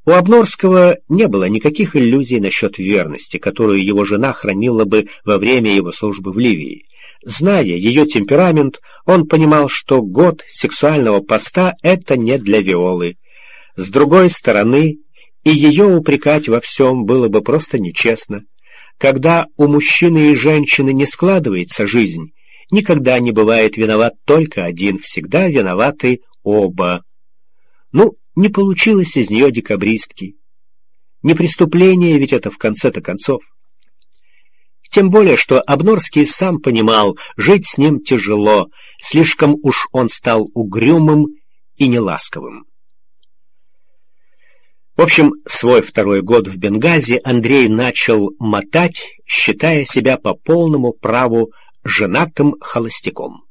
У Обнорского не было никаких иллюзий насчет верности, которую его жена хранила бы во время его службы в Ливии. Зная ее темперамент, он понимал, что год сексуального поста — это не для Виолы. С другой стороны, и ее упрекать во всем было бы просто нечестно. Когда у мужчины и женщины не складывается жизнь, никогда не бывает виноват только один, всегда виноваты оба. Не получилось из нее декабристки. Не преступление ведь это в конце-то концов. Тем более, что Обнорский сам понимал, жить с ним тяжело, слишком уж он стал угрюмым и неласковым. В общем, свой второй год в Бенгази Андрей начал мотать, считая себя по полному праву женатым холостяком.